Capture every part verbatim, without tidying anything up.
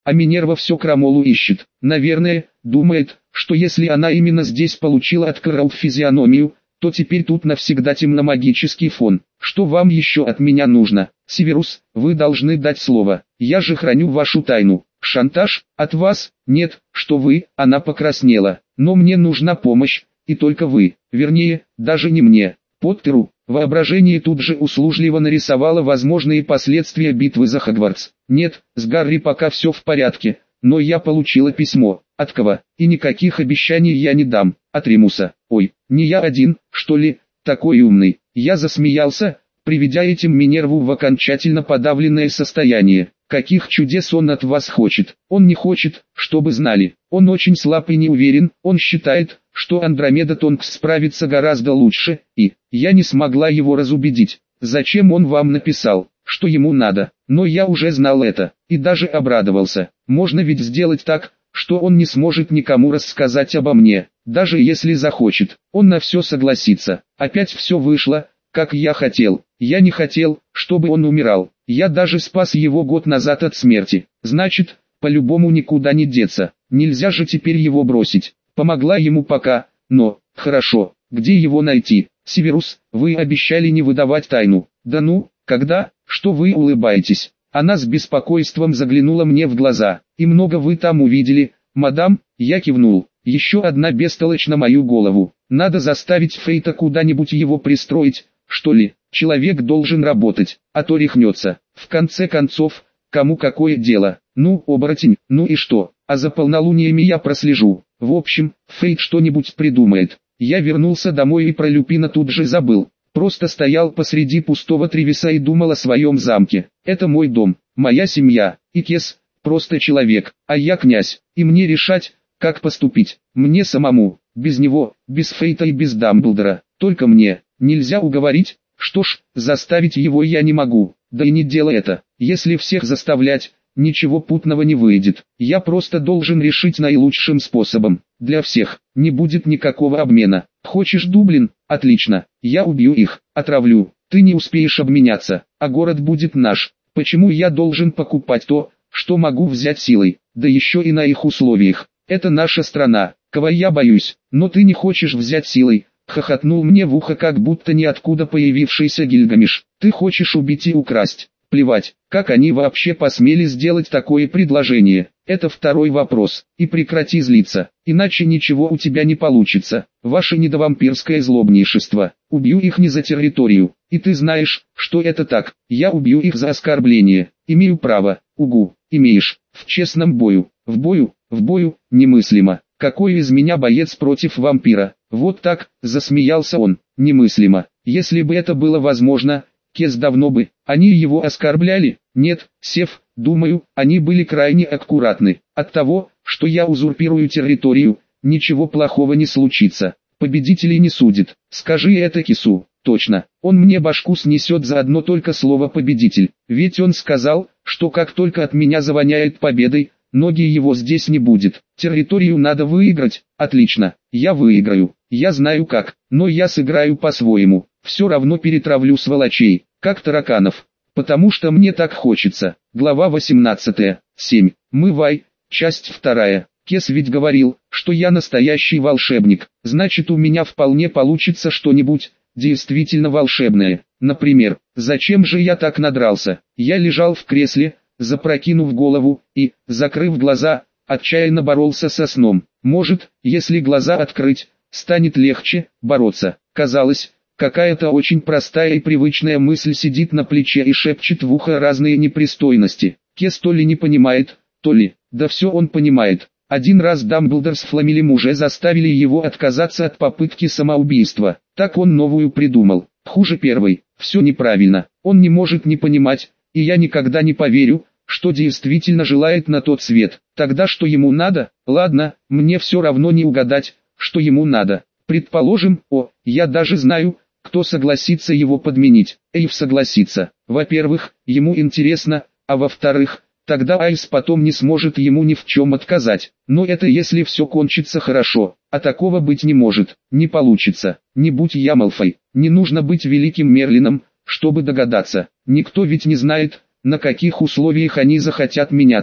а Минерва все крамолу ищет. Наверное, думает, что если она именно здесь получила от Кэрол физиономию, то теперь тут навсегда темномагический фон. Что вам еще от меня нужно? Северус, вы должны дать слово. Я же храню вашу тайну. Шантаж? От вас? Нет, что вы? Она покраснела. Но мне нужна помощь, и только вы. Вернее, даже не мне. Поттеру. Воображение тут же услужливо нарисовало возможные последствия битвы за Хогвартс. Нет, с Гарри пока все в порядке, но я получила письмо. От кого? И никаких обещаний я не дам. От Ремуса. Ой, не я один, что ли, такой умный. Я засмеялся, приведя этим Минерву в окончательно подавленное состояние. Каких чудес он от вас хочет? Он не хочет, чтобы знали. Он очень слаб и не уверен, он считает, что Андромеда Тонкс справится гораздо лучше, и я не смогла его разубедить. Зачем он вам написал, что ему надо? Но я уже знал это, и даже обрадовался. Можно ведь сделать так, что он не сможет никому рассказать обо мне, даже если захочет. Он на все согласится. Опять все вышло, как я хотел. Я не хотел, чтобы он умирал. Я даже спас его год назад от смерти. Значит, по-любому никуда не деться. Нельзя же теперь его бросить. Помогла ему пока, но, хорошо, где его найти? Северус, вы обещали не выдавать тайну. Да ну, когда? Что вы улыбаетесь? Она с беспокойством заглянула мне в глаза. И много вы там увидели, мадам? Я кивнул. Еще одна бестолочь на мою голову. Надо заставить Фейта куда-нибудь его пристроить, что ли? Человек должен работать, а то рехнется. В конце концов, кому какое дело? Ну, оборотень, ну и что? А за полнолуниями я прослежу. В общем, Фейт что-нибудь придумает. Я вернулся домой и про Люпина тут же забыл. Просто стоял посреди пустого Тревиса и думал о своем замке. Это мой дом, моя семья, и Кес – просто человек, а я князь, и мне решать, как поступить. Мне самому, без него, без Фейта и без Дамблдора, только мне. Нельзя уговорить, что ж, заставить его я не могу, да и не дело это. Если всех заставлять, ничего путного не выйдет. Я просто должен решить наилучшим способом. Для всех, не будет никакого обмена. Хочешь Дублин? Отлично. Я убью их, отравлю. Ты не успеешь обменяться, а город будет наш. Почему я должен покупать то, что могу взять силой, да еще и на их условиях? Это наша страна, кого я боюсь, но ты не хочешь взять силой. Хохотнул мне в ухо как будто ниоткуда появившийся Гильгамеш. Ты хочешь убить и украсть. Плевать, как они вообще посмели сделать такое предложение. Это второй вопрос. И прекрати злиться, иначе ничего у тебя не получится. Ваше недовампирское злобнейшество. Убью их не за территорию. И ты знаешь, что это так. Я убью их за оскорбление. Имею право. Угу, имеешь. В честном бою. В бою, в бою, немыслимо. Какой из меня боец против вампира? Вот так, засмеялся он. Немыслимо. Если бы это было возможно, Кес давно бы. Они его оскорбляли? Нет, Сев, думаю, они были крайне аккуратны. От того, что я узурпирую территорию, ничего плохого не случится. Победителей не судит. Скажи это Кесу. Точно, он мне башку снесет за одно только слово «победитель». Ведь он сказал, что как только от меня завоняет победой, ноги его здесь не будет. Территорию надо выиграть. Отлично, я выиграю. Я знаю как, но я сыграю по-своему. Все равно перетравлю сволочей, как тараканов. Потому что мне так хочется. Глава восемнадцатая. семь. Мывай. Часть вторая. Кес ведь говорил, что я настоящий волшебник. Значит, у меня вполне получится что-нибудь действительно волшебное. Например, зачем же я так надрался? Я лежал в кресле, запрокинув голову, и, закрыв глаза, отчаянно боролся со сном. Может, если глаза открыть, станет легче бороться. Казалось, какая-то очень простая и привычная мысль сидит на плече и шепчет в ухо разные непристойности. Кес то ли не понимает, то ли, да все он понимает. Один раз Дамблдор с Фламелем уже заставили его отказаться от попытки самоубийства. Так он новую придумал. Хуже первой. Все неправильно. Он не может не понимать, и я никогда не поверю, что действительно желает на тот свет. Тогда что ему надо? Ладно, мне все равно не угадать, что ему надо. Предположим, о, я даже знаю, кто согласится его подменить. Эйв согласится. Во-первых, ему интересно, а во-вторых, тогда Айс потом не сможет ему ни в чем отказать. Но это если все кончится хорошо, а такого быть не может, не получится. Не будь я Малфой, не нужно быть великим Мерлином, чтобы догадаться. Никто ведь не знает, на каких условиях они захотят меняться.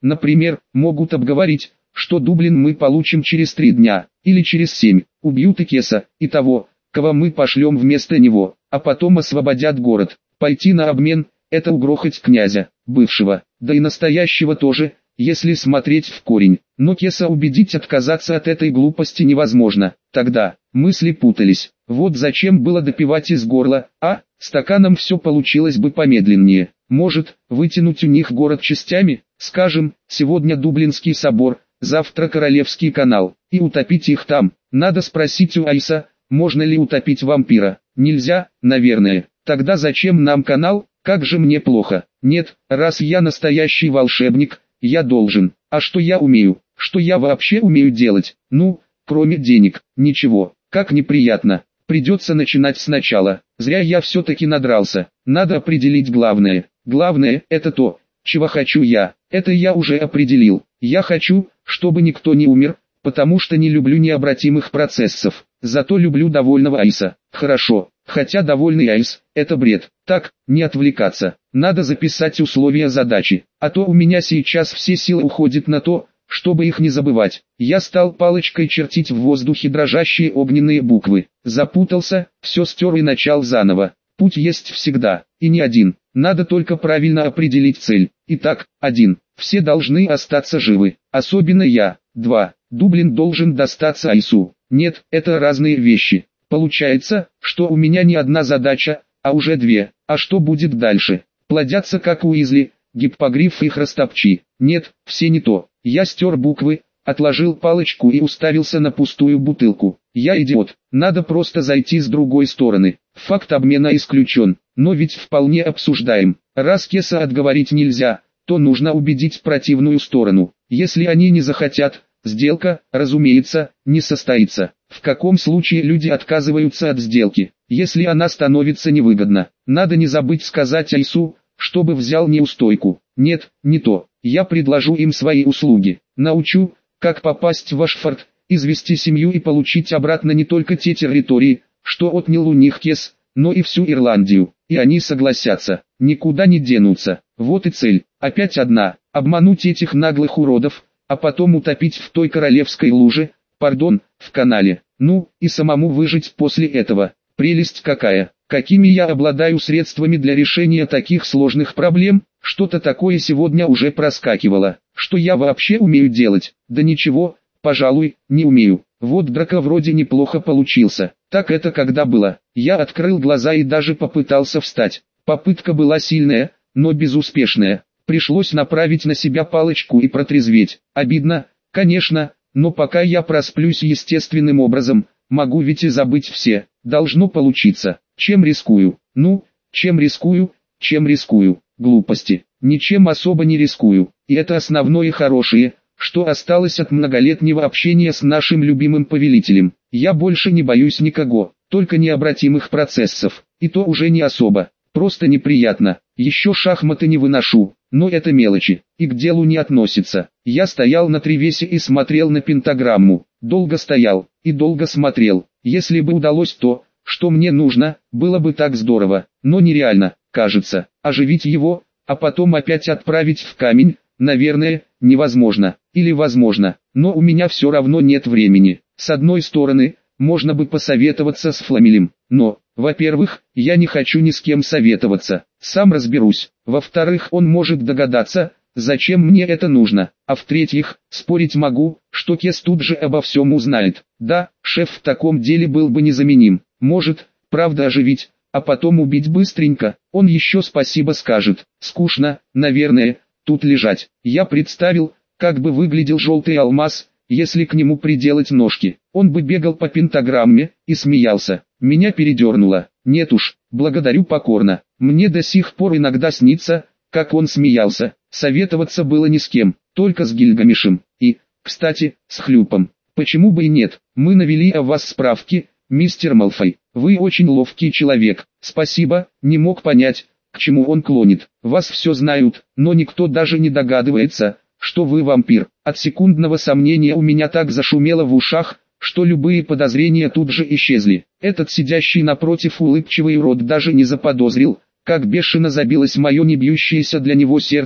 Например, могут обговорить, что Дублин мы получим через три дня, или через семь, убьют и Кеса, и того, кого мы пошлем вместо него, а потом освободят город. Пойти на обмен – это угрохать князя, бывшего, да и настоящего тоже, если смотреть в корень. Но Кеса убедить отказаться от этой глупости невозможно. Тогда мысли путались. Вот зачем было допивать из горла, а стаканом все получилось бы помедленнее. Может, вытянуть у них город частями, скажем, сегодня Дублинский собор, завтра Королевский канал, и утопить их там. Надо спросить у Айса, можно ли утопить вампира. Нельзя, наверное. Тогда зачем нам канал? Как же мне плохо. Нет, раз я настоящий волшебник, я должен. А что я умею? Что я вообще умею делать? Ну, кроме денег, ничего. Как неприятно. Придется начинать сначала. Зря я все-таки надрался. Надо определить главное. Главное – это то, чего хочу я. Это я уже определил. Я хочу, чтобы никто не умер, потому что не люблю необратимых процессов. Зато люблю довольного Айса. Хорошо, хотя довольный Айс – это бред. Так, не отвлекаться. Надо записать условия задачи. А то у меня сейчас все силы уходят на то, чтобы их не забывать. Я стал палочкой чертить в воздухе дрожащие огненные буквы. Запутался, все стер и начал заново. Путь есть всегда, и не один. Надо только правильно определить цель. Итак, один. Все должны остаться живы, особенно я. Два. Дублин должен достаться Айсу. Нет, это разные вещи. Получается, что у меня не одна задача, а уже две. А что будет дальше? Плодятся как Уизли, Гиппогриф и Храстопчи. Нет, все не то. Я стер буквы, отложил палочку и уставился на пустую бутылку. Я идиот. Надо просто зайти с другой стороны. Факт обмена исключен, но ведь вполне обсуждаем. Раз Кеса отговорить нельзя, то нужно убедить противную сторону. Если они не захотят, сделка, разумеется, не состоится. В каком случае люди отказываются от сделки? Если она становится невыгодна, надо не забыть сказать Айсу, чтобы взял неустойку. Нет, не то. Я предложу им свои услуги. Научу, как попасть в Ашфорд, извести семью и получить обратно не только те территории, что отнял у них Кес, но и всю Ирландию. И они согласятся, никуда не денутся. Вот и цель. Опять одна. Обмануть этих наглых уродов, а потом утопить в той королевской луже, пардон, в канале. Ну, и самому выжить после этого. Прелесть какая. Какими я обладаю средствами для решения таких сложных проблем? Что-то такое сегодня уже проскакивало. Что я вообще умею делать? Да ничего, пожалуй, не умею. Вот драка вроде неплохо получился. Так это когда было? Я открыл глаза и даже попытался встать. Попытка была сильная, но безуспешная. Пришлось направить на себя палочку и протрезветь. Обидно, конечно, но пока я просплюсь естественным образом, могу ведь и забыть все. Должно получиться. Чем рискую? Ну, чем рискую, чем рискую? Глупости. Ничем особо не рискую. И это основное хорошее, что осталось от многолетнего общения с нашим любимым повелителем. Я больше не боюсь никого, только необратимых процессов. И то уже не особо. Просто неприятно. Еще шахматы не выношу, но это мелочи, и к делу не относится. Я стоял на тревесе и смотрел на пентаграмму. Долго стоял, и долго смотрел. Если бы удалось то, что мне нужно, было бы так здорово, но нереально, кажется. Оживить его, а потом опять отправить в камень, наверное, невозможно. Или возможно, но у меня все равно нет времени. С одной стороны, можно бы посоветоваться с Фламелем, но, во-первых, я не хочу ни с кем советоваться, сам разберусь. Во-вторых, он может догадаться, зачем мне это нужно. А в-третьих, спорить могу, что Кес тут же обо всем узнает. Да, шеф в таком деле был бы незаменим. Может, правда оживить, а потом убить быстренько. Он еще спасибо скажет. Скучно, наверное, тут лежать. Я представил, как бы выглядел желтый алмаз, если к нему приделать ножки. Он бы бегал по пентаграмме и смеялся. Меня передернуло. Нет уж, благодарю покорно. Мне до сих пор иногда снится, как он смеялся. Советоваться было ни с кем, только с Гильгамешем. И, кстати, с Хлюпом. Почему бы и нет? Мы навели о вас справки, мистер Малфой. Вы очень ловкий человек. Спасибо, не мог понять, к чему он клонит. Вас все знают, но никто даже не догадывается, что вы вампир. От секундного сомнения у меня так зашумело в ушах, что любые подозрения тут же исчезли. Этот сидящий напротив улыбчивый урод даже не заподозрил, как бешено забилось мое не бьющееся для него сердце,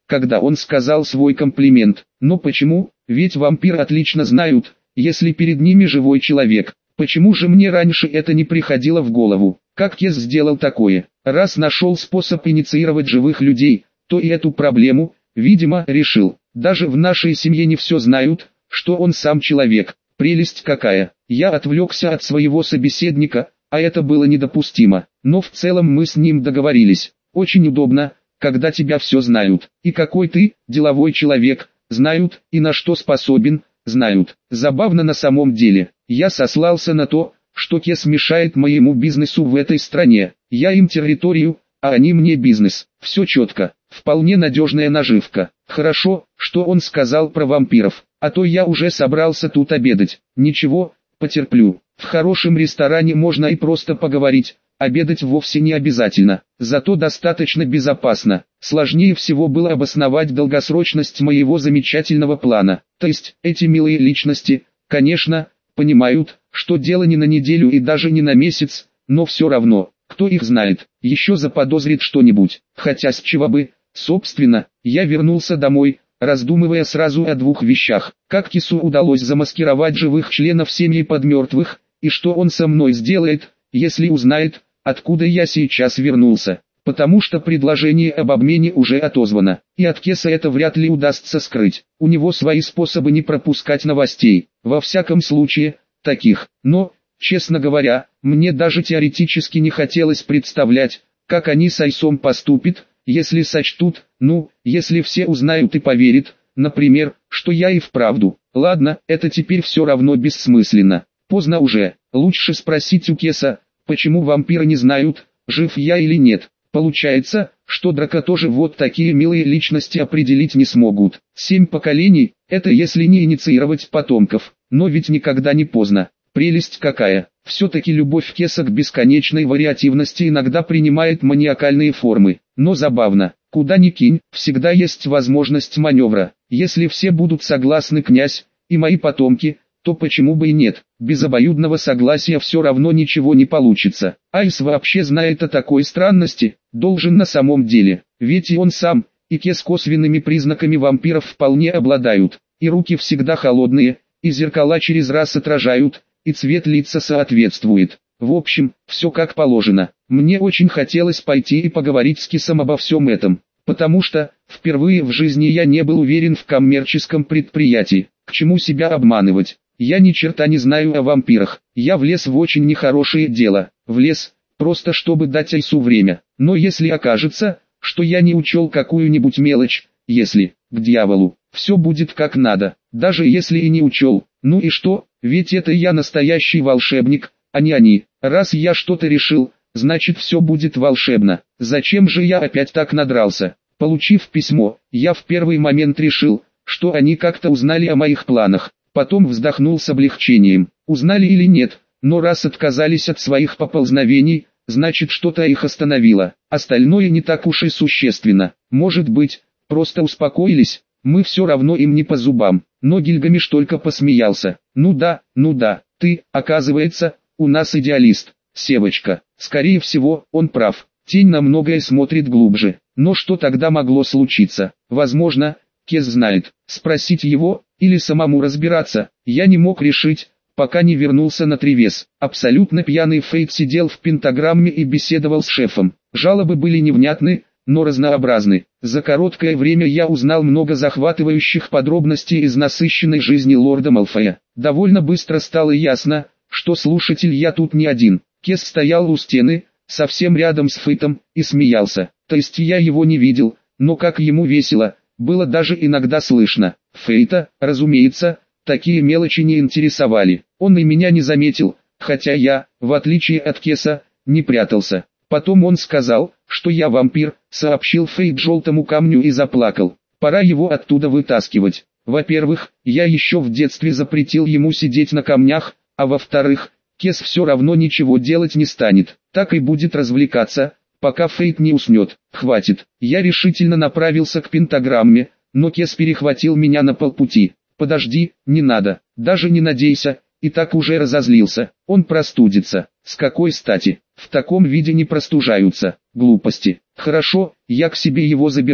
когда он сказал свой комплимент. Но почему? Ведь вампиры отлично знают, если перед ними живой человек. Почему же мне раньше это не приходило в голову? Как Кес сделал такое? Раз нашел способ инициировать живых людей, то и эту проблему, видимо, решил. Даже в нашей семье не все знают, что он сам человек. Прелесть какая! Я отвлекся от своего собеседника, а это было недопустимо. Но в целом мы с ним договорились. Очень удобно, когда тебя все знают. И какой ты, деловой человек, знают, и на что способен, знают. Забавно на самом деле. Я сослался на то, что Кес мешает моему бизнесу в этой стране. Я им территорию, а они мне бизнес. Все четко. Вполне надежная наживка. Хорошо, что он сказал про вампиров. А то я уже собрался тут обедать. Ничего, потерплю. В хорошем ресторане можно и просто поговорить. Обедать вовсе не обязательно. Зато достаточно безопасно. Сложнее всего было обосновать долгосрочность моего замечательного плана. То есть, эти милые личности, конечно, понимают, что дело не на неделю и даже не на месяц, но все равно, кто их знает, еще заподозрит что-нибудь. Хотя с чего бы, собственно, я вернулся домой, раздумывая сразу о двух вещах. Как Кесу удалось замаскировать живых членов семьи под мертвых, и что он со мной сделает, если узнает, откуда я сейчас вернулся. Потому что предложение об обмене уже отозвано, и от Кеса это вряд ли удастся скрыть. У него свои способы не пропускать новостей, во всяком случае, таких. Но, честно говоря, мне даже теоретически не хотелось представлять, как они с Айсом поступят, если сочтут, ну, если все узнают и поверят, например, что я и вправду. Ладно, это теперь все равно бессмысленно. Поздно уже, лучше спросить у Кеса, почему вампиры не знают, жив я или нет. Получается, что Драко тоже вот такие милые личности определить не смогут. Семь поколений, это если не инициировать потомков, но ведь никогда не поздно. Прелесть какая! Все-таки любовь Кеса к бесконечной вариативности иногда принимает маниакальные формы. Но забавно, куда ни кинь, всегда есть возможность маневра. Если все будут согласны, князь, и мои потомки, то почему бы и нет? Без обоюдного согласия все равно ничего не получится. Айс вообще знает о такой странности, должен на самом деле, ведь и он сам, и Кес косвенными признаками вампиров вполне обладают, и руки всегда холодные, и зеркала через раз отражают, и цвет лица соответствует. В общем, все как положено. Мне очень хотелось пойти и поговорить с Кесом обо всем этом, потому что, впервые в жизни я не был уверен в коммерческом предприятии. К чему себя обманывать? Я ни черта не знаю о вампирах. Я влез в очень нехорошее дело. Влез, просто чтобы дать Айсу время. Но если окажется, что я не учел какую-нибудь мелочь, если, к дьяволу, все будет как надо, даже если и не учел, ну и что, ведь это я настоящий волшебник, а не они. Раз я что-то решил, значит все будет волшебно. Зачем же я опять так надрался? Получив письмо, я в первый момент решил, что они как-то узнали о моих планах. Потом вздохнул с облегчением. Узнали или нет, но раз отказались от своих поползновений, значит что-то их остановило. Остальное не так уж и существенно. Может быть, просто успокоились, мы все равно им не по зубам. Но Гильгамеш только посмеялся. Ну да, ну да, ты, оказывается, у нас идеалист, Севочка. Скорее всего, он прав. Тень на многое смотрит глубже. Но что тогда могло случиться? Возможно, Кес знает. Спросить его, или самому разбираться, я не мог решить, пока не вернулся на Тревес. Абсолютно пьяный Фейт сидел в пентаграмме и беседовал с шефом. Жалобы были невнятны, но разнообразны. За короткое время я узнал много захватывающих подробностей из насыщенной жизни лорда Малфоя. Довольно быстро стало ясно, что слушатель я тут не один. Кес стоял у стены, совсем рядом с Фейтом, и смеялся. То есть я его не видел, но как ему весело, было даже иногда слышно. Фейта, разумеется, такие мелочи не интересовали. Он и меня не заметил, хотя я, в отличие от Кеса, не прятался. Потом он сказал, что я вампир, сообщил Фейт желтому камню и заплакал. Пора его оттуда вытаскивать. Во-первых, я еще в детстве запретил ему сидеть на камнях, а во-вторых, Кес все равно ничего делать не станет. Так и будет развлекаться, пока Фейт не уснет. Хватит. Я решительно направился к пентаграмме, но Кес перехватил меня на полпути. Подожди, не надо, даже не надейся, и так уже разозлился. Он простудится. С какой стати? В таком виде не простужаются. Глупости. Хорошо, я к себе его заберу.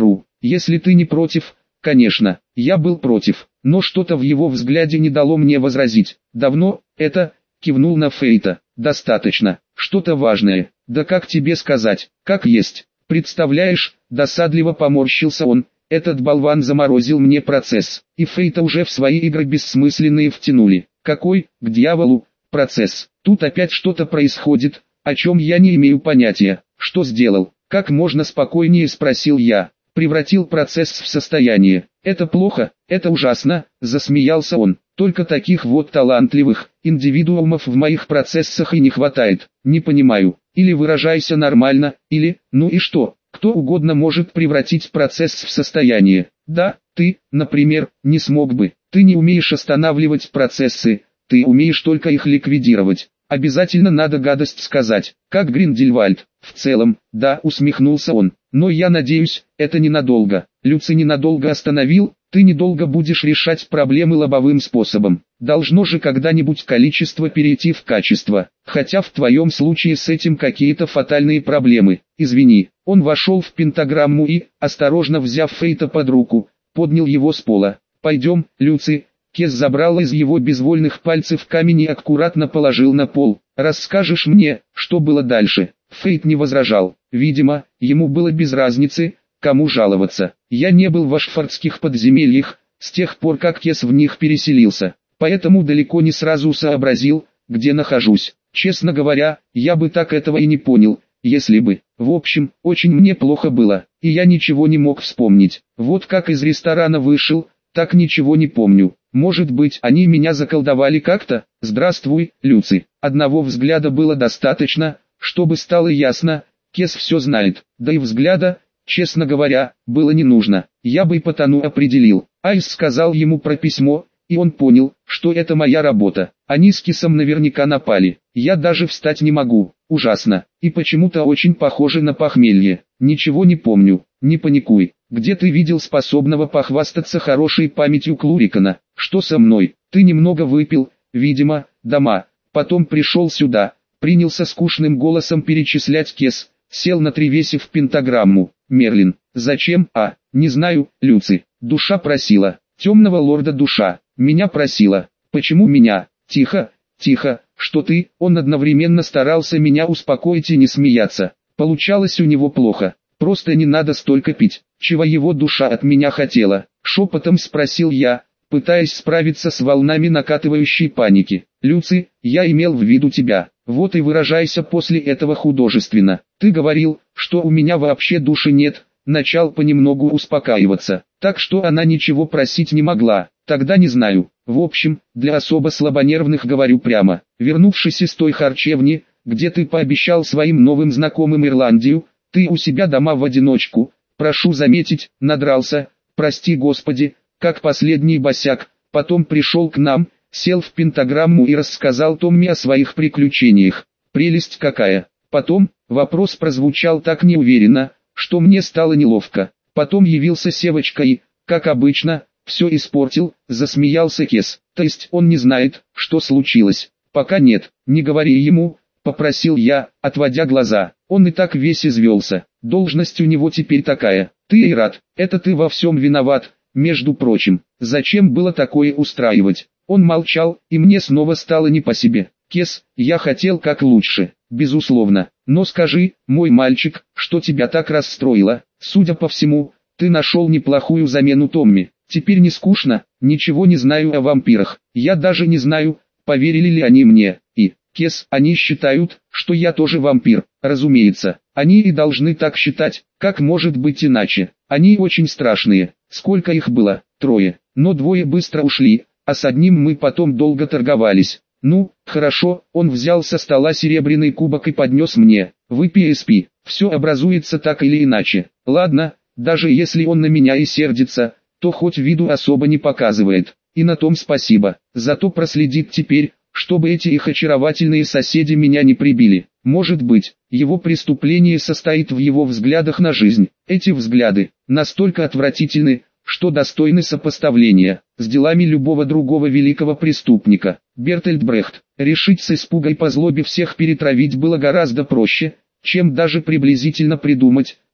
если ты не против, конечно. Я был против, но что-то в его взгляде не дало мне возразить. Давно, это, кивнул на Фейта, достаточно, что-то важное, да как тебе сказать, как есть. Представляешь, досадливо поморщился он, этот болван заморозил мне процесс, и Фейта уже в свои игры бессмысленные втянули. Какой, к дьяволу, процесс? Тут опять что-то происходит, о чем я не имею понятия. Что сделал? Как можно спокойнее, спросил я. Превратил процесс в состояние. Это плохо, это ужасно, засмеялся он. Только таких вот талантливых индивидуумов в моих процессах и не хватает. Не понимаю. Или выражайся нормально, или, ну и что? Кто угодно может превратить процесс в состояние. Да, ты, например, не смог бы. Ты не умеешь останавливать процессы, ты умеешь только их ликвидировать. Обязательно надо гадость сказать, как Гриндельвальд. В целом, да, усмехнулся он. Но я надеюсь, это ненадолго. Люци ненадолго остановил, ты недолго будешь решать проблемы лобовым способом. Должно же когда-нибудь количество перейти в качество. Хотя в твоем случае с этим какие-то фатальные проблемы. Извини. Он вошел в пентаграмму и, осторожно взяв Фейта под руку, поднял его с пола. Пойдем, Люци. Кес забрал из его безвольных пальцев камень и аккуратно положил на пол. Расскажешь мне, что было дальше? Фейт не возражал. Видимо, ему было без разницы, кому жаловаться. Я не был в ашфордских подземельях, с тех пор как Кес в них переселился, поэтому далеко не сразу сообразил, где нахожусь. Честно говоря, я бы так этого и не понял, если бы. В общем, очень мне плохо было, и я ничего не мог вспомнить. Вот как из ресторана вышел, так ничего не помню. Может быть, они меня заколдовали как-то? Здравствуй, Люци. Одного взгляда было достаточно, чтобы стало ясно, Кес все знает. Да и взгляда, честно говоря, было не нужно. Я бы и по тону определил. Айс сказал ему про письмо, и он понял, что это моя работа. Они с Кесом наверняка напали. Я даже встать не могу. Ужасно. И почему-то очень похоже на похмелье. Ничего не помню. Не паникуй. Где ты видел способного похвастаться хорошей памятью Клурикана? Что со мной? Ты немного выпил, видимо, дома. Потом пришел сюда. Принялся скучным голосом перечислять Кес. Сел на тревесе в пентаграмму. Мерлин. Зачем? А, не знаю, Люци. Душа просила. Темного лорда душа. Меня просила. Почему меня? Тихо, тихо. Что ты? Он одновременно старался меня успокоить и не смеяться. Получалось у него плохо. Просто не надо столько пить. Чего его душа от меня хотела? Шепотом спросил я, пытаясь справиться с волнами накатывающей паники. Люци, я имел в виду тебя. Вот и выражайся после этого художественно. Ты говорил, что у меня вообще души нет. Начал понемногу успокаиваться. Так что она ничего просить не могла. Тогда не знаю. В общем, для особо слабонервных говорю прямо. Вернувшись из той харчевни, где ты пообещал своим новым знакомым Ирландию, ты у себя дома в одиночку, прошу заметить, надрался, прости Господи, как последний босяк, потом пришел к нам, сел в пентаграмму и рассказал Томми о своих приключениях. Прелесть какая. Потом, вопрос прозвучал так неуверенно, что мне стало неловко. Потом явился Севочка и, как обычно, все испортил, засмеялся Кес. То есть он не знает, что случилось. Пока нет, не говори ему, попросил я, отводя глаза. Он и так весь извелся. Должность у него теперь такая. Ты и рад, это ты во всем виноват. Между прочим, зачем было такое устраивать? Он молчал, и мне снова стало не по себе. Кес, я хотел как лучше, безусловно. Но скажи, мой мальчик, что тебя так расстроило? Судя по всему, ты нашел неплохую замену Томми. Теперь не скучно, ничего не знаю о вампирах. Я даже не знаю, поверили ли они мне. И, Кес, они считают, что я тоже вампир. Разумеется, они и должны так считать, как может быть иначе. Они очень страшные. Сколько их было? Трое. Но двое быстро ушли, а с одним мы потом долго торговались. Ну, хорошо, он взял со стола серебряный кубок и поднес мне. Выпей и спи. Все образуется так или иначе. Ладно, даже если он на меня и сердится, то хоть виду особо не показывает. И на том спасибо. Зато проследит теперь, чтобы эти их очаровательные соседи меня не прибили. Может быть, его преступление состоит в его взглядах на жизнь. Эти взгляды настолько отвратительны, что достойны сопоставления с делами любого другого великого преступника. Бертольд Брехт. Решить с испугой по злобе всех перетравить было гораздо проще, чем даже приблизительно придумать,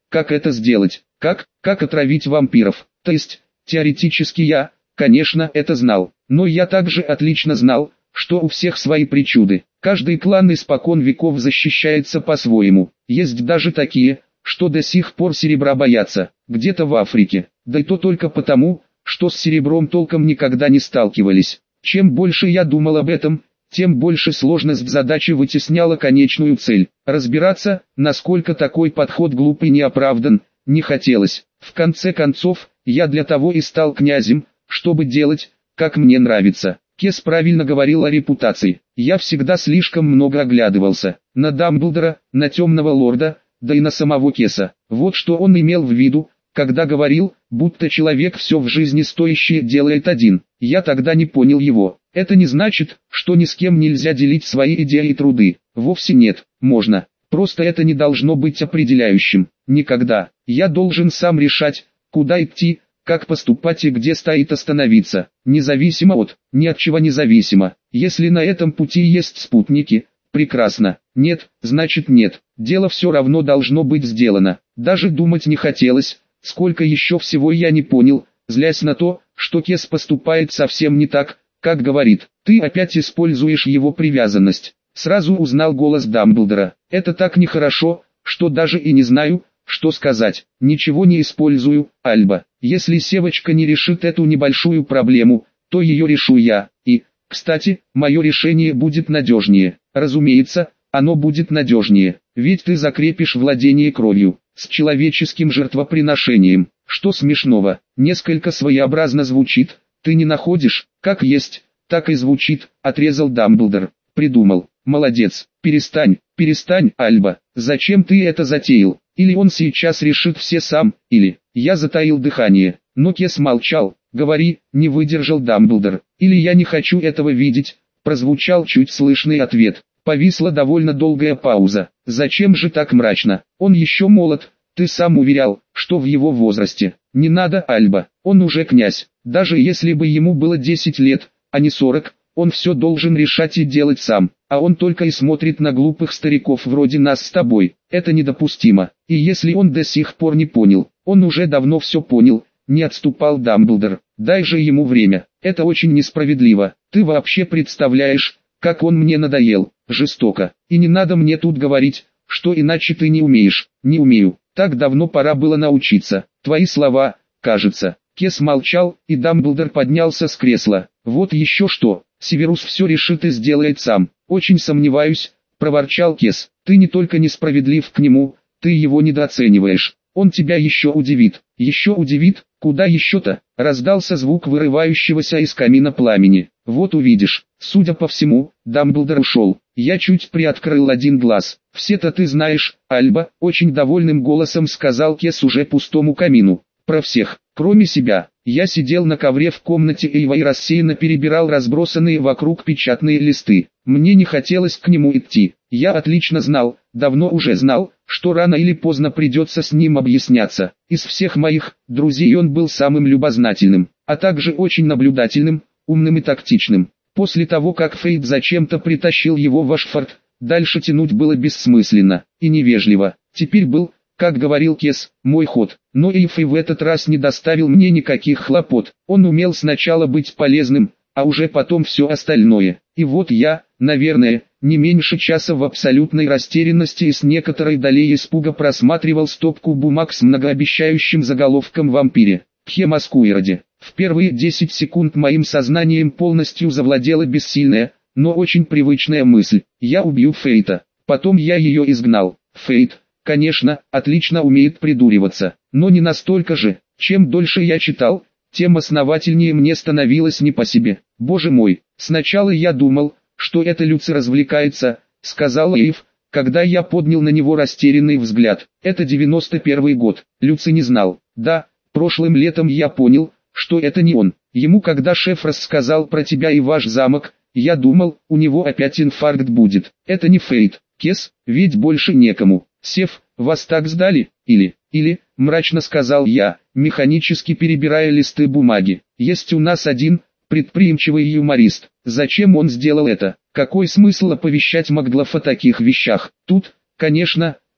как это сделать, как, как отравить вампиров. То есть, теоретически я, конечно, это знал, но я также отлично знал, что у всех свои причуды. Каждый клан испокон веков защищается по-своему. Есть даже такие, что до сих пор серебра боятся, где-то в Африке. Да и то только потому, что с серебром толком никогда не сталкивались. Чем больше я думал об этом, тем больше сложность задачи вытесняла конечную цель. Разбираться, насколько такой подход глуп и неоправдан, не хотелось. В конце концов, я для того и стал князем, чтобы делать, как мне нравится. Кес правильно говорил о репутации. Я всегда слишком много оглядывался. На Дамблдора, на Темного Лорда, да и на самого Кеса. Вот что он имел в виду, когда говорил, будто человек все в жизни стоящее делает один. Я тогда не понял его. Это не значит, что ни с кем нельзя делить свои идеи и труды. Вовсе нет, можно. Просто это не должно быть определяющим. Никогда. Я должен сам решать, куда идти, как поступать и где стоит остановиться. Независимо от, ни от чего независимо. Если на этом пути есть спутники, прекрасно. Нет, значит нет. Дело все равно должно быть сделано. Даже думать не хотелось, сколько еще всего я не понял, злясь на то, что Кес поступает совсем не так, как говорит. Ты опять используешь его привязанность. Сразу узнал голос Дамблдора. Это так нехорошо, что даже и не знаю, что сказать. Ничего не использую, Альба. Если Севочка не решит эту небольшую проблему, то ее решу я. И, кстати, мое решение будет надежнее. Разумеется, оно будет надежнее. Ведь ты закрепишь владение кровью, с человеческим жертвоприношением. Что смешного, несколько своеобразно звучит, ты не находишь? Как есть, так и звучит, отрезал Дамблдор. Придумал. Молодец. Перестань, перестань, Альба. Зачем ты это затеял? Или он сейчас решит все сам, или... Я затаил дыхание, но Кес молчал. Говори, не выдержал Дамблдор. Или я не хочу этого видеть, прозвучал чуть слышный ответ. Повисла довольно долгая пауза. Зачем же так мрачно? Он еще молод. Ты сам уверял, что в его возрасте. Не надо, Альба, он уже князь. Даже если бы ему было десять лет, а не сорок, он все должен решать и делать сам. А он только и смотрит на глупых стариков вроде нас с тобой. Это недопустимо. И если он до сих пор не понял, он уже давно все понял, не отступал Дамблдор. Дай же ему время. Это очень несправедливо. Ты вообще представляешь, как он мне надоел. Жестоко. И не надо мне тут говорить, что иначе ты не умеешь. Не умею. Так давно пора было научиться. Твои слова, кажется. Кес молчал, и Дамблдор поднялся с кресла. Вот еще что. Северус все решит и сделает сам. Очень сомневаюсь, проворчал Кес. Ты не только несправедлив к нему, ты его недооцениваешь. Он тебя еще удивит. Еще удивит? Куда еще-то? Раздался звук вырывающегося из камина пламени. Вот увидишь. Судя по всему, Дамблдор ушел. Я чуть приоткрыл один глаз. Все-то ты знаешь, Альба, очень довольным голосом сказал Кес уже пустому камину. Про всех, кроме себя. Я сидел на ковре в комнате Эйва и рассеянно перебирал разбросанные вокруг печатные листы. Мне не хотелось к нему идти. Я отлично знал, давно уже знал, что рано или поздно придется с ним объясняться. Из всех моих друзей он был самым любознательным, а также очень наблюдательным, умным и тактичным. После того, как Фейт зачем-то притащил его в Ашфорд, дальше тянуть было бессмысленно и невежливо. Теперь был, как говорил Кес, мой ход. Но Эйф и в этот раз не доставил мне никаких хлопот. Он умел сначала быть полезным, а уже потом все остальное. И вот я, наверное, не меньше часа в абсолютной растерянности и с некоторой долей испуга просматривал стопку бумаг с многообещающим заголовком «Вампире». Пхемаскуироде. В первые десять секунд моим сознанием полностью завладела бессильная, но очень привычная мысль. Я убью Фейта. Потом я ее изгнал. Фейт, конечно, отлично умеет придуриваться, но не настолько же. Чем дольше я читал, тем основательнее мне становилось не по себе. Боже мой, сначала я думал, что это Люци развлекается, сказал Эйв, когда я поднял на него растерянный взгляд. Это девяносто первый год. Люци не знал. Да, прошлым летом я понял, что это не он. Ему когда шеф рассказал про тебя и ваш замок, я думал, у него опять инфаркт будет. Это не Фейт. Кес, ведь больше некому. Сев, вас так сдали? Или, или, мрачно сказал я, механически перебирая листы бумаги. Есть у нас один, предприимчивый юморист. Зачем он сделал это? Какой смысл оповещать Макглов о таких вещах? Тут, конечно,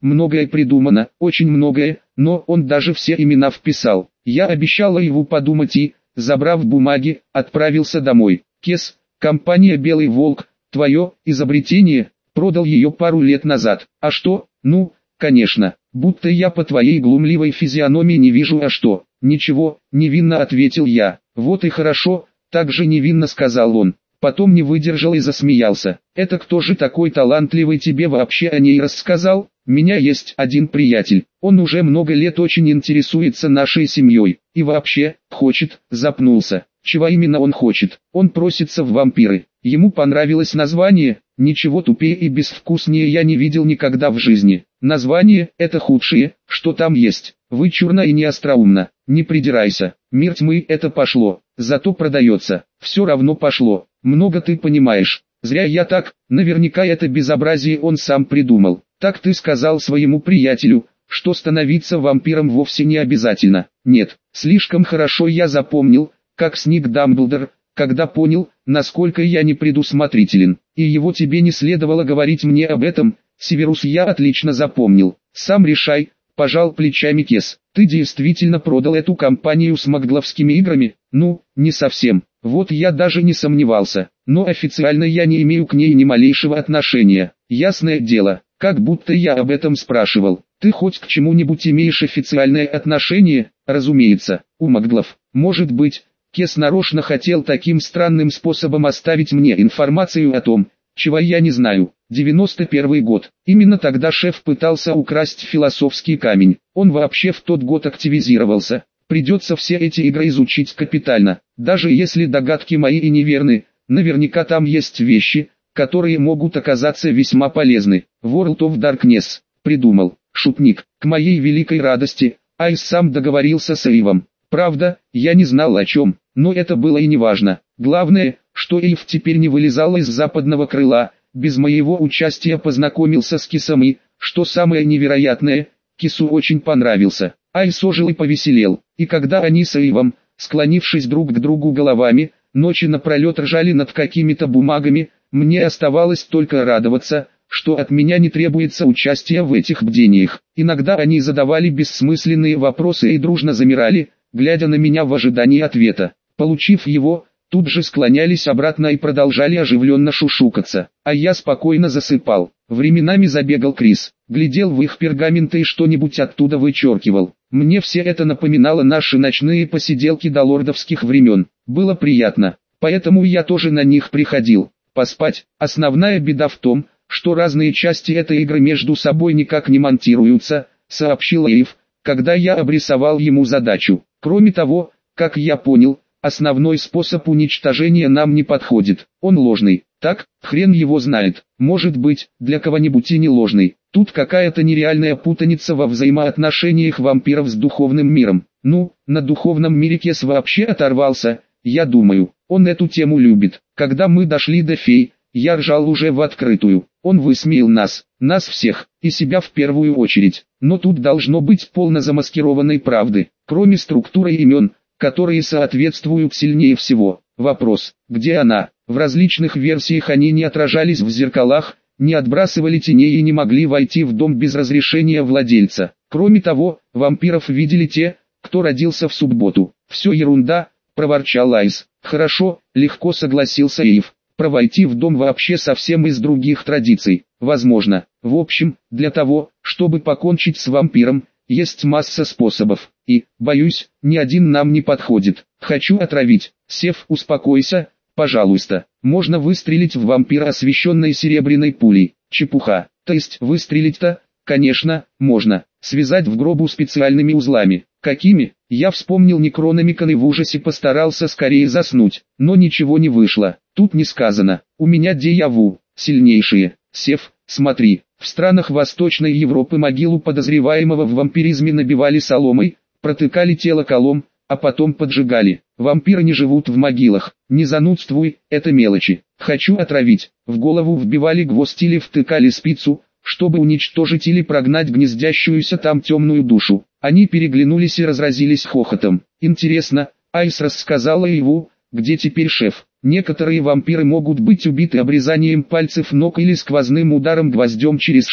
многое придумано, очень многое, но он даже все имена вписал. Я обещала его подумать и, забрав бумаги, отправился домой. Кес, компания «Белый волк», твое изобретение, продал ее пару лет назад. А что? Ну, конечно, будто я по твоей глумливой физиономии не вижу, а что? Ничего, невинно ответил я. Вот и хорошо, так же невинно сказал он. Потом не выдержал и засмеялся. Это кто же такой талантливый тебе вообще о ней рассказал? Меня есть один приятель. Он уже много лет очень интересуется нашей семьей. И вообще, хочет, запнулся. Чего именно он хочет? Он просится в вампиры. Ему понравилось название. Ничего тупее и безвкуснее я не видел никогда в жизни. Название – это худшее, что там есть. Вычурно и неостроумно. Не придирайся. Мир тьмы – это пошло. Зато продается. Все равно пошло. Много ты понимаешь. Зря я так, наверняка это безобразие он сам придумал. Так ты сказал своему приятелю, что становиться вампиром вовсе не обязательно. Нет, слишком хорошо я запомнил, как сник Дамблдор, когда понял, насколько я непредусмотрителен. И его тебе не следовало говорить мне об этом, Северус, я отлично запомнил. Сам решай, пожал плечами Кес. Ты действительно продал эту компанию с магловскими играми? Ну, не совсем. Вот я даже не сомневался. Но официально я не имею к ней ни малейшего отношения. Ясное дело, как будто я об этом спрашивал. Ты хоть к чему-нибудь имеешь официальное отношение? Разумеется, у маглов. Может быть, Кес нарочно хотел таким странным способом оставить мне информацию о том, чего я не знаю. девяносто первый год. Именно тогда шеф пытался украсть философский камень. Он вообще в тот год активизировался. Придется все эти игры изучить капитально. Даже если догадки мои и неверны, наверняка там есть вещи, которые могут оказаться весьма полезны. World of Darkness. Придумал. Шутник. К моей великой радости, Айс сам договорился с Эйвом. Правда, я не знал о чем, но это было и не важно. Главное, что Эйв теперь не вылезал из западного крыла, без моего участия познакомился с Кисом и, что самое невероятное, Кису очень понравился. Айс ожил и повеселел, и когда они с Эйвом, склонившись друг к другу головами, ночи напролет ржали над какими-то бумагами, мне оставалось только радоваться, что от меня не требуется участия в этих бдениях. Иногда они задавали бессмысленные вопросы и дружно замирали, глядя на меня в ожидании ответа. Получив его, тут же склонялись обратно и продолжали оживленно шушукаться. А я спокойно засыпал. Временами забегал Крис, глядел в их пергаменты и что-нибудь оттуда вычеркивал. Мне все это напоминало наши ночные посиделки до лордовских времен. Было приятно, поэтому я тоже на них приходил. Поспать. Основная беда в том, что разные части этой игры между собой никак не монтируются, сообщил Эйв, когда я обрисовал ему задачу. Кроме того, как я понял, основной способ уничтожения нам не подходит. Он ложный. Так, хрен его знает. Может быть, для кого-нибудь и не ложный. Тут какая-то нереальная путаница во взаимоотношениях вампиров с духовным миром. Ну, на духовном мире Кес вообще оторвался, я думаю. Он эту тему любит. Когда мы дошли до фей, я ржал уже в открытую. Он высмеял нас, нас всех, и себя в первую очередь. Но тут должно быть полно замаскированной правды. Кроме структуры имен, которые соответствуют сильнее всего. Вопрос, где она? В различных версиях они не отражались в зеркалах, не отбрасывали теней и не могли войти в дом без разрешения владельца. Кроме того, вампиров видели те, кто родился в субботу. Все ерунда, проворчал Айс. Хорошо, легко согласился Эйв. Про войти в дом вообще совсем из других традиций. Возможно. В общем, для того, чтобы покончить с вампиром, есть масса способов. И, боюсь, ни один нам не подходит. Хочу отравить. Сев, успокойся, пожалуйста. Можно выстрелить в вампира освещенной серебряной пулей. Чепуха. То есть выстрелить-то, конечно, можно. Связать в гробу специальными узлами. Какими? Я вспомнил Некрономикон и в ужасе постарался скорее заснуть. Но ничего не вышло. Тут не сказано. У меня деяву. Сильнейшие. Сев, смотри. В странах Восточной Европы могилу подозреваемого в вампиризме набивали соломой, протыкали тело колом, а потом поджигали. Вампиры не живут в могилах. Не занудствуй, это мелочи. Хочу отравить. В голову вбивали гвоздь или втыкали спицу, чтобы уничтожить или прогнать гнездящуюся там темную душу. Они переглянулись и разразились хохотом. Интересно, Айс рассказала Эйву, где теперь шеф. Некоторые вампиры могут быть убиты обрезанием пальцев ног или сквозным ударом гвоздем через шею.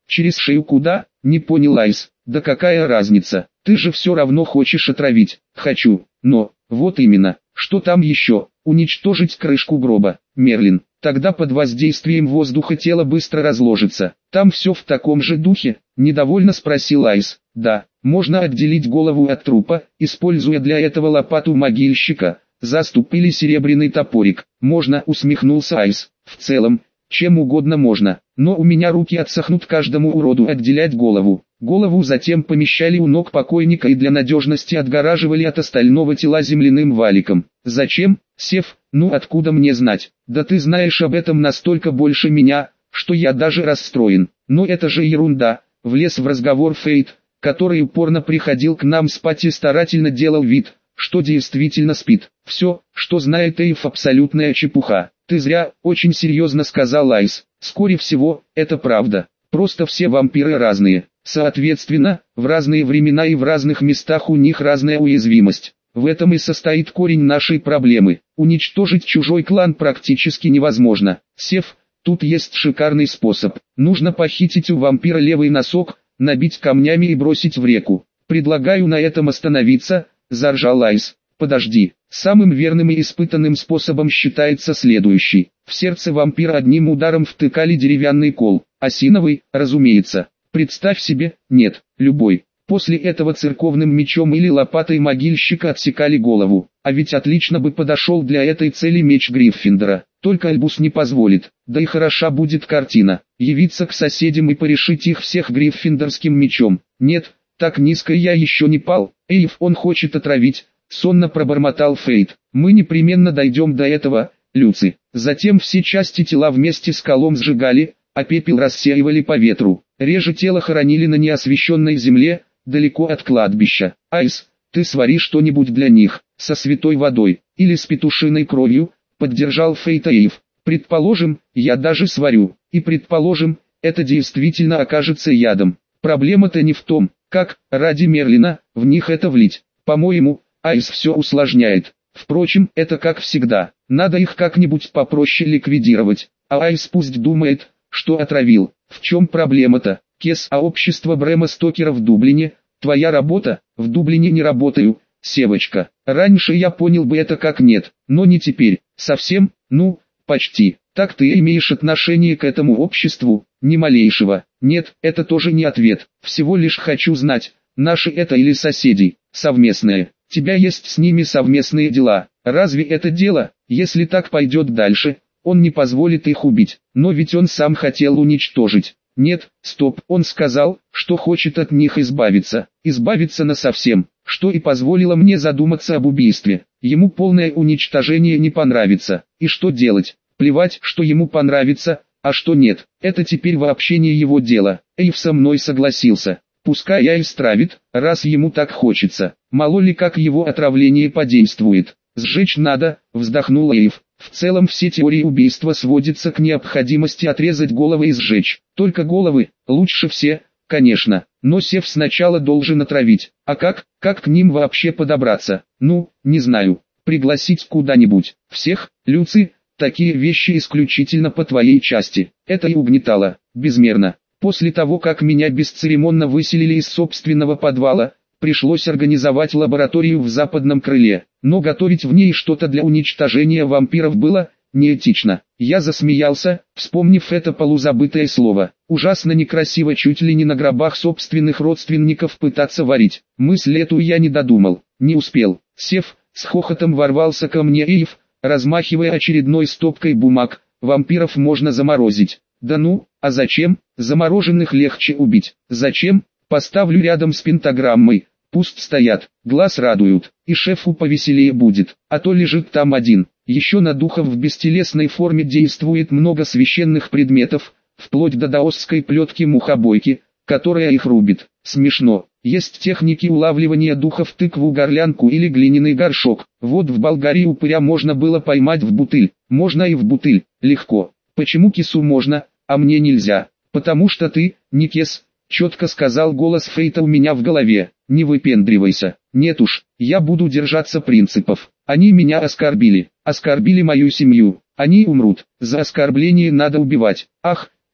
Через шею куда? Не понял Айс. Да какая разница, ты же все равно хочешь отравить. Хочу, но, вот именно, что там еще? Уничтожить крышку гроба, Мерлин. Тогда под воздействием воздуха тело быстро разложится. Там все в таком же духе? Недовольно спросил Айс. Да, можно отделить голову от трупа, используя для этого лопату могильщика, заступ или серебряный топорик. Можно, усмехнулся Айс. В целом, чем угодно можно, но у меня руки отсохнут каждому уроду отделять голову. Голову затем помещали у ног покойника и для надежности отгораживали от остального тела земляным валиком. Зачем, Сев? Ну откуда мне знать? Да ты знаешь об этом настолько больше меня, что я даже расстроен. Но это же ерунда. Влез в разговор Фейт, который упорно приходил к нам спать и старательно делал вид, что действительно спит. Все, что знает Эйв, абсолютная чепуха. Ты зря, очень серьезно сказал Айс. Скорее всего, это правда. Просто все вампиры разные. Соответственно, в разные времена и в разных местах у них разная уязвимость. В этом и состоит корень нашей проблемы. Уничтожить чужой клан практически невозможно. Сев, тут есть шикарный способ. Нужно похитить у вампира левый носок, набить камнями и бросить в реку. Предлагаю на этом остановиться, заржал Айс. Подожди, самым верным и испытанным способом считается следующий. В сердце вампира одним ударом втыкали деревянный кол, осиновый, разумеется. Представь себе, нет, любой. После этого церковным мечом или лопатой могильщика отсекали голову. А ведь отлично бы подошел для этой цели меч Гриффиндора. Только Альбус не позволит. Да и хороша будет картина. Явиться к соседям и порешить их всех гриффиндорским мечом. Нет, так низко я еще не пал. Эйв, он хочет отравить. Сонно пробормотал Фейт. Мы непременно дойдем до этого, Люци. Затем все части тела вместе с колом сжигали, а пепел рассеивали по ветру. Реже тело хоронили на неосвещенной земле, далеко от кладбища. Айс, ты свари что-нибудь для них, со святой водой, или с петушиной кровью, поддержал Фейт Эйв. Предположим, я даже сварю, и предположим, это действительно окажется ядом. Проблема-то не в том, как, ради Мерлина, в них это влить. По-моему, Айс все усложняет. Впрочем, это как всегда, надо их как-нибудь попроще ликвидировать. А Айс пусть думает, что отравил. В чем проблема-то? Кес, а общество Брэма Стокера в Дублине? Твоя работа? В Дублине не работаю, Севочка. Раньше я понял бы это как нет, но не теперь. Совсем? Ну, почти. Так ты имеешь отношение к этому обществу? Ни малейшего. Нет, это тоже не ответ. Всего лишь хочу знать, наши это или соседей, совместное. Тебя есть с ними совместные дела. Разве это дело? Если так пойдет дальше, он не позволит их убить. Но ведь он сам хотел уничтожить. Нет, стоп, он сказал, что хочет от них избавиться. Избавиться насовсем, что и позволило мне задуматься об убийстве. Ему полное уничтожение не понравится. И что делать? Плевать, что ему понравится, а что нет. Это теперь вообще не его дело. Эйв со мной согласился. Пускай я и стравит, раз ему так хочется. Мало ли как его отравление подействует. Сжечь надо, вздохнул Эйв. В целом все теории убийства сводятся к необходимости отрезать головы и сжечь. Только головы, лучше все, конечно. Но Сев сначала должен отравить. А как, как к ним вообще подобраться? Ну, не знаю. Пригласить куда-нибудь. Всех, Люци, такие вещи исключительно по твоей части. Это и угнетало, безмерно. После того, как меня бесцеремонно выселили из собственного подвала, пришлось организовать лабораторию в западном крыле. Но готовить в ней что-то для уничтожения вампиров было неэтично. Я засмеялся, вспомнив это полузабытое слово. Ужасно некрасиво чуть ли не на гробах собственных родственников пытаться варить. Мысль эту я не додумал, не успел. Сев, с хохотом ворвался ко мне Эйв, размахивая очередной стопкой бумаг. Вампиров можно заморозить. Да ну, а зачем? Замороженных легче убить. Зачем? Поставлю рядом с пентаграммой. Пусть стоят, глаз радуют, и шефу повеселее будет, а то лежит там один. Еще на духов в бестелесной форме действует много священных предметов, вплоть до даосской плетки-мухобойки, которая их рубит. Смешно. Есть техники улавливания духов, тыкву, горлянку или глиняный горшок. Вот в Болгарии упыря можно было поймать в бутыль. Можно и в бутыль, легко. Почему кису можно, а мне нельзя? Потому что ты, не кес, четко сказал голос Фейта у меня в голове. Не выпендривайся. Нет уж, я буду держаться принципов. Они меня оскорбили, оскорбили мою семью. Они умрут. За оскорбление надо убивать. Ах,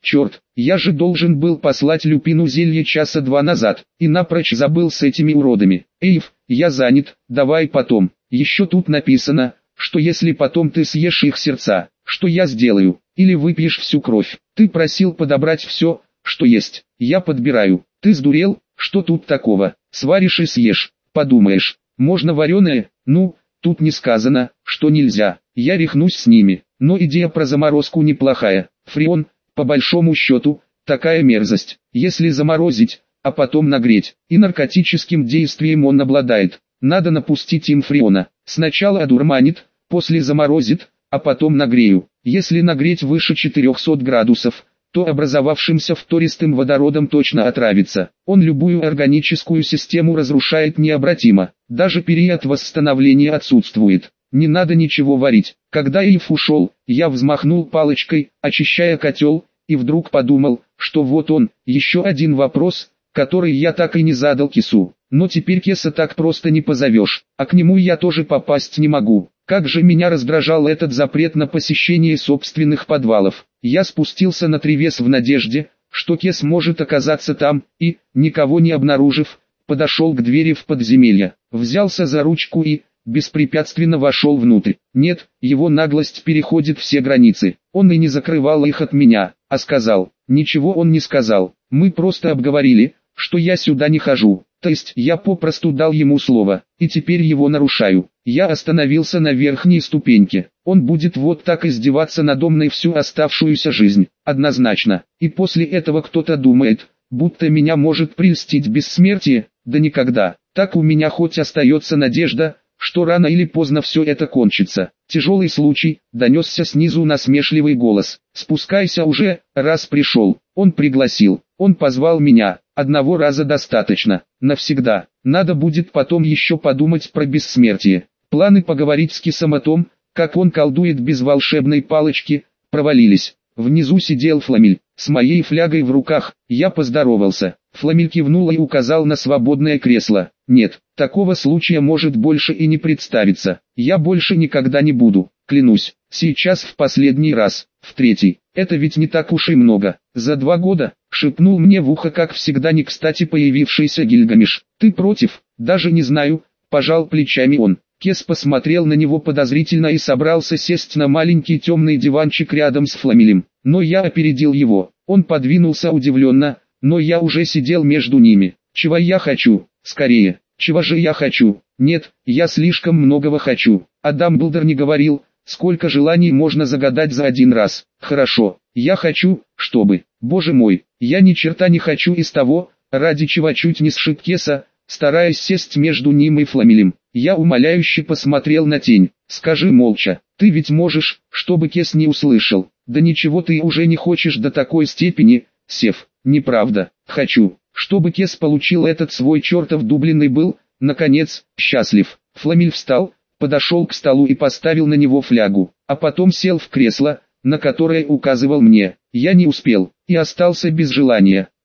Черт, я же должен был послать Люпину зелье часа два назад, и напрочь забыл с этими уродами. Эйв, я занят, давай потом. Еще тут написано, что если потом ты съешь их сердца, что я сделаю, или выпьешь всю кровь. Ты просил подобрать все, что есть. Я подбираю. Ты сдурел? Что тут такого? Сваришь и съешь. Подумаешь, можно вареное? Ну, тут не сказано, что нельзя. Я рехнусь с ними. Но идея про заморозку неплохая. Фреон, по большому счету, такая мерзость. Если заморозить, а потом нагреть, и наркотическим действием он обладает. Надо напустить им фреона. Сначала одурманит, после заморозит, а потом нагрею. Если нагреть выше четырехсот градусов, то образовавшимся втористым водородом точно отравится. Он любую органическую систему разрушает необратимо. Даже период восстановления отсутствует. Не надо ничего варить. Когда Эйв ушел, я взмахнул палочкой, очищая котел, и вдруг подумал, что вот он, еще один вопрос, который я так и не задал Кесу. Но теперь Кеса так просто не позовешь, а к нему я тоже попасть не могу. Как же меня раздражал этот запрет на посещение собственных подвалов. Я спустился на тревес в надежде, что Кес может оказаться там, и, никого не обнаружив, подошел к двери в подземелье, взялся за ручку и, беспрепятственно вошел внутрь. Нет, его наглость переходит все границы. Он и не закрывал их от меня, а сказал. Ничего он не сказал, мы просто обговорили, что я сюда не хожу. То есть я попросту дал ему слово, и теперь его нарушаю. Я остановился на верхней ступеньке. Он будет вот так издеваться надо мной всю оставшуюся жизнь, однозначно. И после этого кто-то думает, будто меня может прельстить бессмертие, да никогда. Так у меня хоть остается надежда, что рано или поздно все это кончится. Тяжелый случай, донесся снизу насмешливый голос. Спускайся уже, раз пришел. Он пригласил, он позвал меня. Одного раза достаточно, навсегда. Надо будет потом еще подумать про бессмертие. Планы поговорить с Кесом о том, как он колдует без волшебной палочки, провалились. Внизу сидел Фламиль, с моей флягой в руках. Я поздоровался. Фламиль кивнул и указал на свободное кресло. Нет, такого случая может больше и не представиться. Я больше никогда не буду, клянусь. Сейчас в последний раз, в третий. Это ведь не так уж и много. За два года, шепнул мне в ухо как всегда не кстати появившийся Гильгамеш. Ты против? Даже не знаю, пожал плечами он. Кес посмотрел на него подозрительно и собрался сесть на маленький темный диванчик рядом с Фламилем. Но я опередил его. Он подвинулся удивленно, но я уже сидел между ними. Чего я хочу? Скорее, чего же я хочу? Нет, я слишком многого хочу. А Дамблдор не говорил, сколько желаний можно загадать за один раз. Хорошо, я хочу, чтобы... Боже мой, я ни черта не хочу из того, ради чего чуть не сшиб Кеса, стараясь сесть между ним и Фламилем. Я умоляюще посмотрел на тень. Скажи молча, ты ведь можешь, чтобы Кес не услышал. Да ничего ты уже не хочешь до такой степени, Сев. Неправда, хочу, чтобы Кес получил этот свой чертов дублин и был, наконец, счастлив. Фламиль встал, подошел к столу и поставил на него флягу, а потом сел в кресло, на которое указывал мне. Я не успел, и остался без желания.